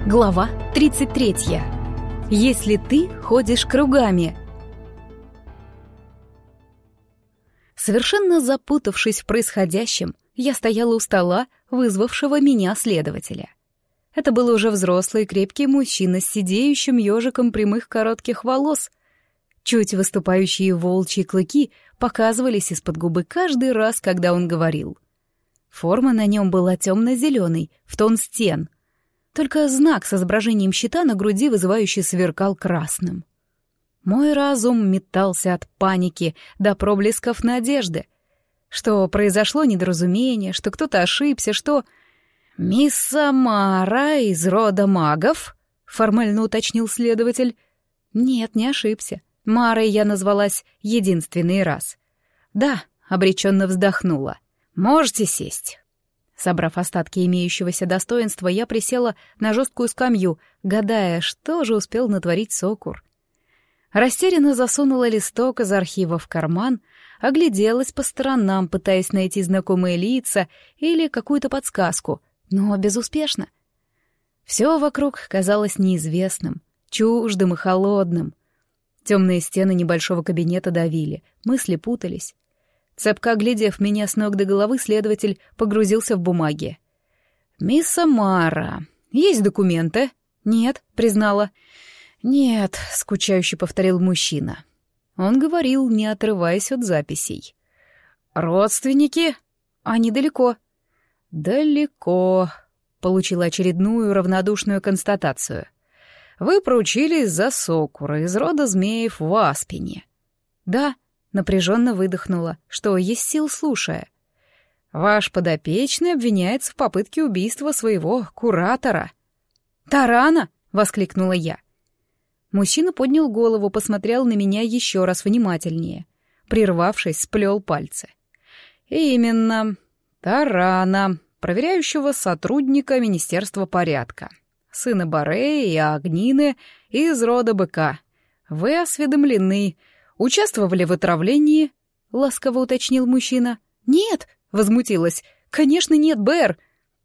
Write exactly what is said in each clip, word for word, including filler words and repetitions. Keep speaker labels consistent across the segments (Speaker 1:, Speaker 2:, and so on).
Speaker 1: Глава тридцать третья. Если ты ходишь кругами. Совершенно запутавшись в происходящем, я стояла у стола, вызвавшего меня следователя. Это был уже взрослый крепкий мужчина с сидеющим ежиком прямых коротких волос. Чуть выступающие волчьи клыки показывались из-под губы каждый раз, когда он говорил. Форма на нем была темно-зеленой, в тон стен. Только знак с изображением щита на груди вызывающе сверкал красным. Мой разум метался от паники до проблесков надежды. Что произошло недоразумение, что кто-то ошибся, что... «Мисс Самара из рода магов?» — формально уточнил следователь. Нет, не ошибся. Марой я назвалась единственный раз. «Да», — обреченно вздохнула. «Можете сесть». Собрав остатки имеющегося достоинства, я присела на жесткую скамью, гадая, что же успел натворить Сокур. Растерянно засунула листок из архива в карман, огляделась по сторонам, пытаясь найти знакомые лица или какую-то подсказку, но безуспешно. Все вокруг казалось неизвестным, чуждым и холодным. Темные стены небольшого кабинета давили, мысли путались. Цепко оглядев меня с ног до головы, следователь погрузился в бумаги. «Мисс Самара, есть документы?» «Нет», — признала. «Нет», — скучающе повторил мужчина. Он говорил, не отрываясь от записей. «Родственники?» «Они далеко». «Далеко», — получила очередную равнодушную констатацию. «Вы проучились за Сокура из рода змеев в Аспине». «Да», — напряженно выдохнула, что есть сил слушая. «Ваш подопечный обвиняется в попытке убийства своего куратора». «Тарана!» — воскликнула я. Мужчина поднял голову, посмотрел на меня еще раз внимательнее. Прервавшись, сплел пальцы. «Именно. Тарана, проверяющего сотрудника Министерства порядка. Сына Борея и Агнины из рода быка. Вы осведомлены. Участвовали в отравлении?» — ласково уточнил мужчина. «Нет!» — возмутилась. «Конечно нет, Бэр!»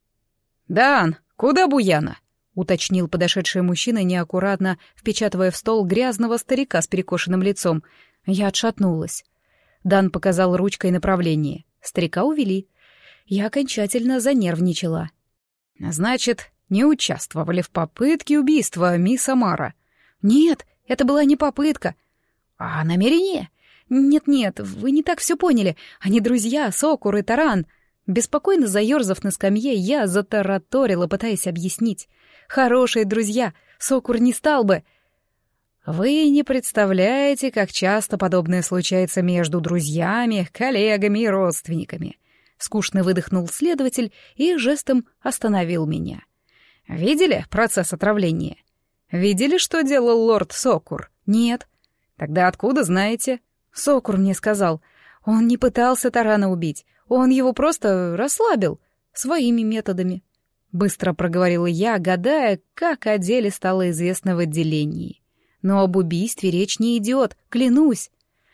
Speaker 1: «Дан, куда Буяна?» — уточнил подошедший мужчина, неаккуратно впечатывая в стол грязного старика с перекошенным лицом. Я отшатнулась. Дан показал ручкой направление. Старика увели. Я окончательно занервничала. «Значит, не участвовали в попытке убийства, мисс Самара?» «Нет, это была не попытка». «А намерение?» «Нет-нет, вы не так все поняли. Они друзья, Сокур и Таран». Беспокойно заерзав на скамье, я затараторила, пытаясь объяснить. «Хорошие друзья, Сокур не стал бы...» «Вы не представляете, как часто подобное случается между друзьями, коллегами и родственниками», — скучно выдохнул следователь и жестом остановил меня. «Видели процесс отравления? Видели, что делал лорд Сокур? Нет. Тогда откуда знаете?» «Сокур мне сказал. Он не пытался Тарана убить. Он его просто расслабил. Своими методами». Быстро проговорила я, гадая, как о деле стало известно в отделении. Но об убийстве речь не идет, клянусь.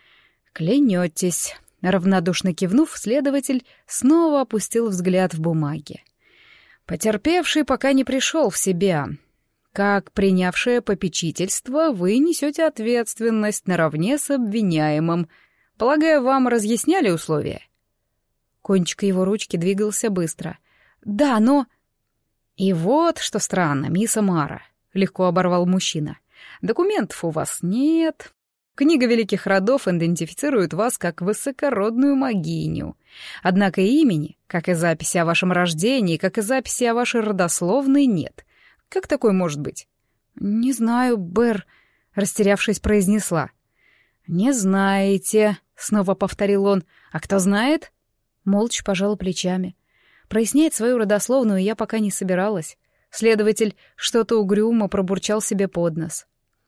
Speaker 1: «Клянетесь», — равнодушно кивнув, следователь снова опустил взгляд в бумаги. «Потерпевший пока не пришел в себя. Как принявшее попечительство, вы несете ответственность наравне с обвиняемым. Полагаю, вам разъясняли условия?» Кончик его ручки двигался быстро. «Да, но...» «И вот что странно, мисс Самара», — легко оборвал мужчина. «Документов у вас нет. Книга великих родов идентифицирует вас как высокородную могиню. Однако имени, как и записи о вашем рождении, как и записи о вашей родословной, нет. Как такое может быть?» «Не знаю, Бэр», — растерявшись, произнесла. «Не знаете», — снова повторил он. «А кто знает?» Молча пожала плечами. Прояснять свою родословную я пока не собиралась. Следователь что-то угрюмо пробурчал себе под нос.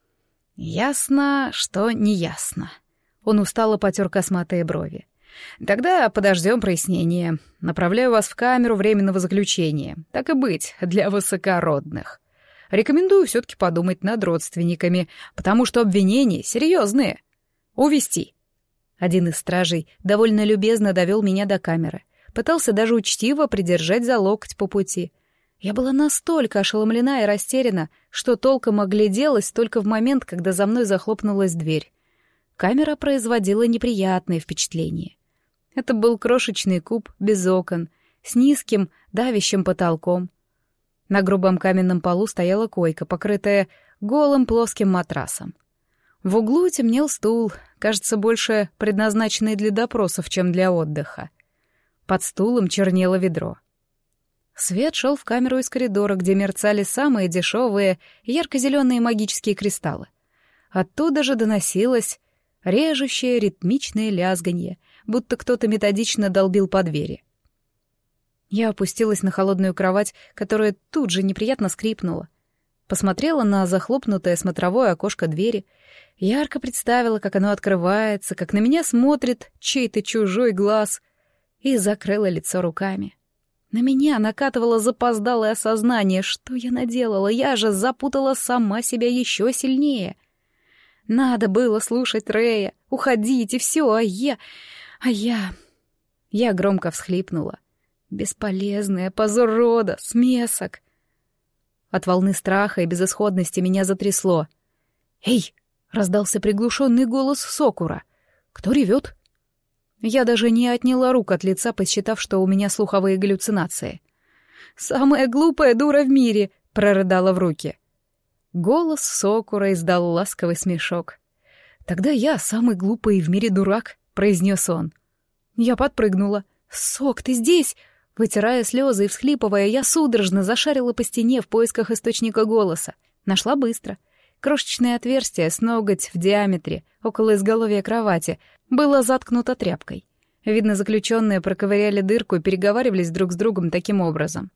Speaker 1: «Ясно, что неясно». Он устало потер косматые брови. «Тогда подождем прояснения. Направляю вас в камеру временного заключения. Так и быть, для высокородных. Рекомендую все-таки подумать над родственниками, потому что обвинения серьезные. Увести». Один из стражей довольно любезно довел меня до камеры. Пытался даже учтиво придержать за локоть по пути. Я была настолько ошеломлена и растеряна, что толком огляделась только в момент, когда за мной захлопнулась дверь. Камера производила неприятное впечатление. Это был крошечный куб без окон, с низким, давящим потолком. На грубом каменном полу стояла койка, покрытая голым плоским матрасом. В углу темнел стул, кажется, больше предназначенный для допросов, чем для отдыха. Под стулом чернело ведро. Свет шел в камеру из коридора, где мерцали самые дешевые ярко-зеленые магические кристаллы. Оттуда же доносилось режущее ритмичное лязганье, будто кто-то методично долбил по двери. Я опустилась на холодную кровать, которая тут же неприятно скрипнула. Посмотрела на захлопнутое смотровое окошко двери, ярко представила, как оно открывается, как на меня смотрит чей-то чужой глаз, и закрыла лицо руками. На меня накатывало запоздалое осознание, что я наделала, я же запутала сама себя еще сильнее. Надо было слушать Рэя, уходить и все, а я... А я... Я громко всхлипнула. Бесполезная, позор рода, смесок. От волны страха и безысходности меня затрясло. «Эй!» — раздался приглушенный голос Сокура. «Кто ревет?» Я даже не отняла рук от лица, посчитав, что у меня слуховые галлюцинации. «Самая глупая дура в мире!» — прорыдала в руки. Голос Сокура издал ласковый смешок. «Тогда я самый глупый в мире дурак», — произнес он. Я подпрыгнула. «Сок, ты здесь?» Вытирая слезы и всхлипывая, я судорожно зашарила по стене в поисках источника голоса. Нашла быстро. Крошечное отверстие с ноготь в диаметре, около изголовья кровати, было заткнуто тряпкой. Видно, заключенные проковыряли дырку и переговаривались друг с другом таким образом.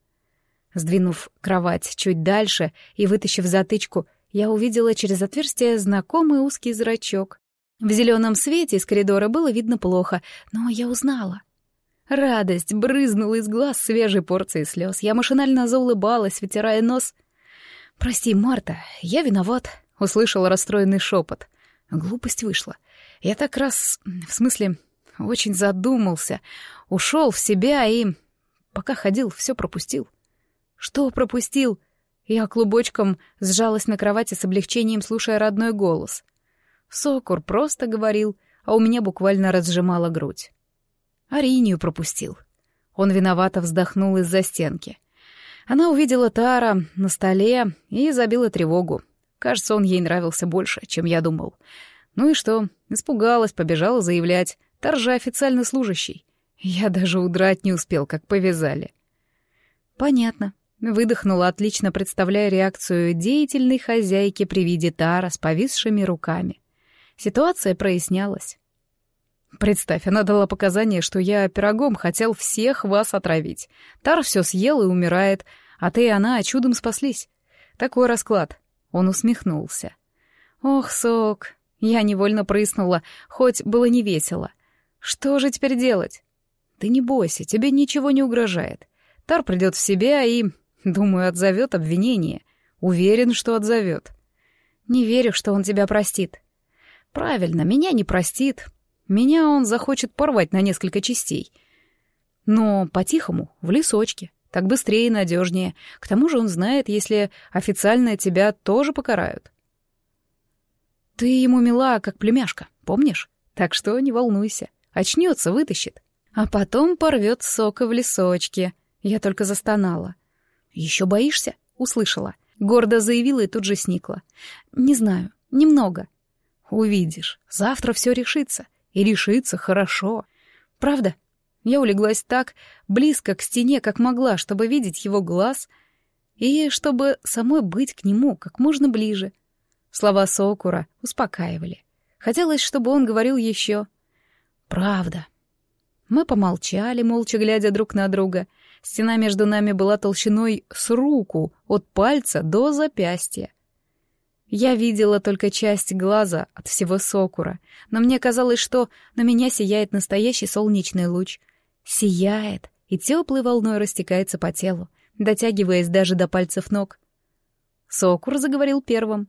Speaker 1: Сдвинув кровать чуть дальше и вытащив затычку, я увидела через отверстие знакомый узкий зрачок. В зеленом свете из коридора было видно плохо, но я узнала. Радость брызнула из глаз свежей порцией слез. Я машинально заулыбалась, вытирая нос. «Прости, Марта, я виноват», — услышала расстроенный шепот. Глупость вышла. Я так раз, в смысле, очень задумался, ушел в себя и, пока ходил, все пропустил. «Что пропустил?» Я клубочком сжалась на кровати с облегчением, слушая родной голос. Сокур просто говорил, а у меня буквально разжимала грудь. Аринию пропустил. Он виновато вздохнул из-за стенки. Она увидела Тара на столе и забила тревогу. Кажется, он ей нравился больше, чем я думал. Ну и что? Испугалась, побежала заявлять. Тар же официально служащий. Я даже удрать не успел, как повязали. Понятно. Выдохнула, отлично представляя реакцию деятельной хозяйки при виде Тара с повисшими руками. Ситуация прояснялась. Представь, она дала показания, что я пирогом хотел всех вас отравить. Тар все съел и умирает, а ты и она чудом спаслись. Такой расклад. Он усмехнулся. Ох, Сок, я невольно прыснула, хоть было не весело. Что же теперь делать? Ты не бойся, тебе ничего не угрожает. Тар придет в себя и, думаю, отзовет обвинение. Уверен, что отзовет. Не верю, что он тебя простит. Правильно, меня не простит. Меня он захочет порвать на несколько частей. Но по-тихому, в лесочке. Так быстрее и надежнее. К тому же он знает, если официально тебя тоже покарают. Ты ему мила, как племяшка, помнишь? Так что не волнуйся. Очнется, вытащит. А потом порвет сока в лесочке. Я только застонала. «Еще боишься?» — услышала. Гордо заявила и тут же сникла. «Не знаю, немного». «Увидишь, завтра все решится. И решится хорошо. Правда?» Я улеглась так, близко к стене, как могла, чтобы видеть его глаз и чтобы самой быть к нему как можно ближе. Слова Сокура успокаивали. Хотелось, чтобы он говорил еще. «Правда». Мы помолчали, молча глядя друг на друга. Стена между нами была толщиной с руку, от пальца до запястья. Я видела только часть глаза от всего Сокура, но мне казалось, что на меня сияет настоящий солнечный луч. Сияет и теплой волной растекается по телу, дотягиваясь даже до пальцев ног. Сокур заговорил первым.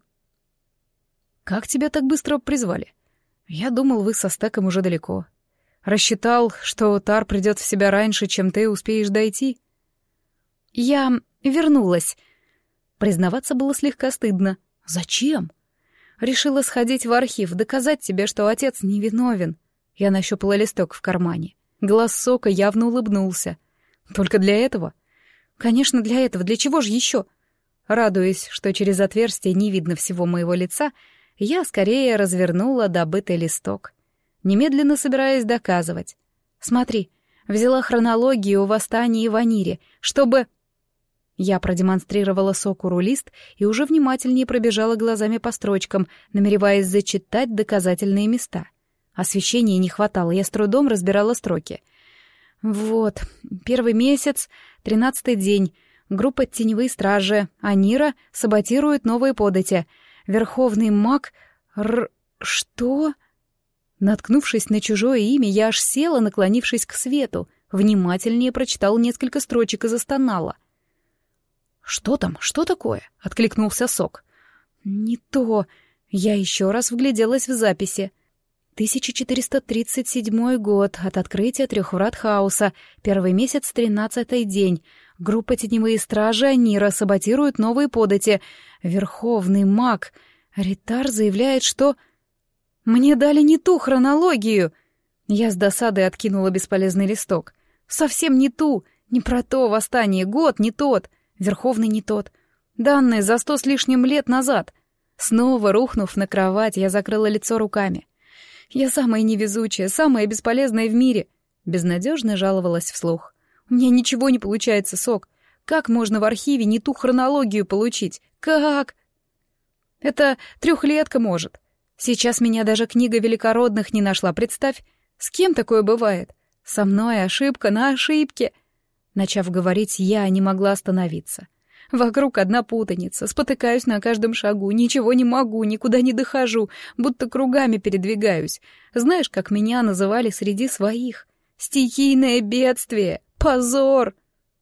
Speaker 1: «Как тебя так быстро призвали? Я думал, вы со Стеком уже далеко. Рассчитал, что Тар придет в себя раньше, чем ты успеешь дойти». «Я... вернулась. Признаваться было слегка стыдно. Зачем? Решила сходить в архив, доказать тебе, что отец невиновен. Я нащупала листок в кармане. Глаз Сока явно улыбнулся. Только для этого? Конечно, для этого. Для чего же еще? Радуясь, что через отверстие не видно всего моего лица, я скорее развернула добытый листок, немедленно собираясь доказывать. Смотри, взяла хронологию восстания в Анире, чтобы... Я продемонстрировала Сокуру лист и уже внимательнее пробежала глазами по строчкам, намереваясь зачитать доказательные места. Освещения не хватало, я с трудом разбирала строки. Вот, первый месяц, тринадцатый день. Группа «Теневые стражи», Анира саботирует новые подати. Верховный маг... Р... Что? Наткнувшись на чужое имя, я аж села, наклонившись к свету, внимательнее прочитала несколько строчек и застонала. «Что там? Что такое?» — откликнулся Сок. «Не то...» Я еще раз вгляделась в записи. тысяча четыреста тридцать седьмой год, от открытия трех врат хаоса, первый месяц, тринадцатый день. Группа «Теневые стражи» Анира саботирует новые подати. Верховный маг Ритар заявляет, что... Мне дали не ту хронологию. Я с досадой откинула бесполезный листок. Совсем не ту, не про то восстание, год не тот. Верховный не тот. Данные за сто с лишним лет назад. Снова рухнув на кровать, я закрыла лицо руками. Я самая невезучая, самая бесполезная в мире. Безнадежно жаловалась вслух. У меня ничего не получается, Сок. Как можно в архиве не ту хронологию получить? Как? Это трехлетка может. Сейчас меня даже книга великородных не нашла, представь. С кем такое бывает? Со мной ошибка на ошибке. Начав говорить, я не могла остановиться. Вокруг одна путаница, спотыкаюсь на каждом шагу, ничего не могу, никуда не дохожу, будто кругами передвигаюсь. Знаешь, как меня называли среди своих? Стихийное бедствие! Позор!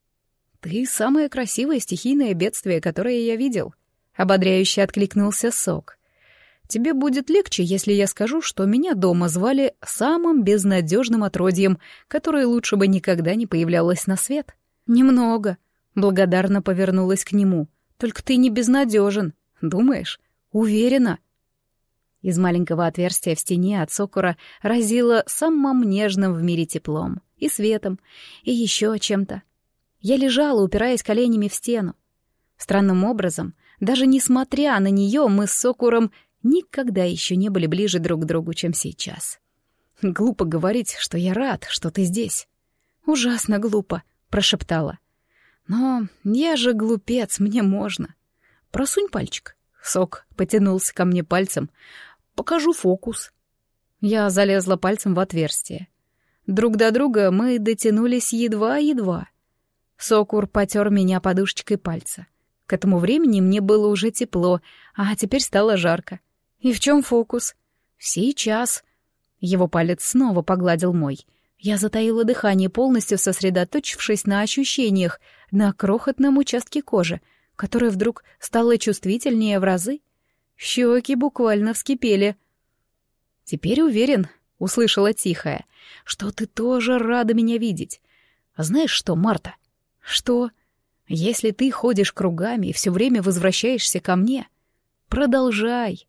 Speaker 1: Ты самое красивое стихийное бедствие, которое я видел. Ободряюще откликнулся Сок. Тебе будет легче, если я скажу, что меня дома звали самым безнадежным отродьем, которое лучше бы никогда не появлялось на свет. Немного. Благодарно повернулась к нему. Только ты не безнадежен. Думаешь? Уверена. Из маленького отверстия в стене от Сокура разило самым нежным в мире теплом. И светом. И еще чем-то. Я лежала, упираясь коленями в стену. Странным образом, даже несмотря на нее, мы с Сокуром никогда еще не были ближе друг к другу, чем сейчас. Глупо говорить, что я рад, что ты здесь. Ужасно глупо, прошептала. Но я же глупец, мне можно. Просунь пальчик. Сок потянулся ко мне пальцем. Покажу фокус. Я залезла пальцем в отверстие. Друг до друга мы дотянулись едва-едва. Сокур потер меня подушечкой пальца. К этому времени мне было уже тепло, а теперь стало жарко. И в чем фокус? Сейчас. Его палец снова погладил мой. Я затаила дыхание, полностью сосредоточившись на ощущениях, на крохотном участке кожи, которая вдруг стала чувствительнее в разы. Щеки буквально вскипели. «Теперь уверен», — услышала тихое, — «что ты тоже рада меня видеть. А знаешь что, Марта?» «Что?» «Если ты ходишь кругами и все время возвращаешься ко мне, продолжай.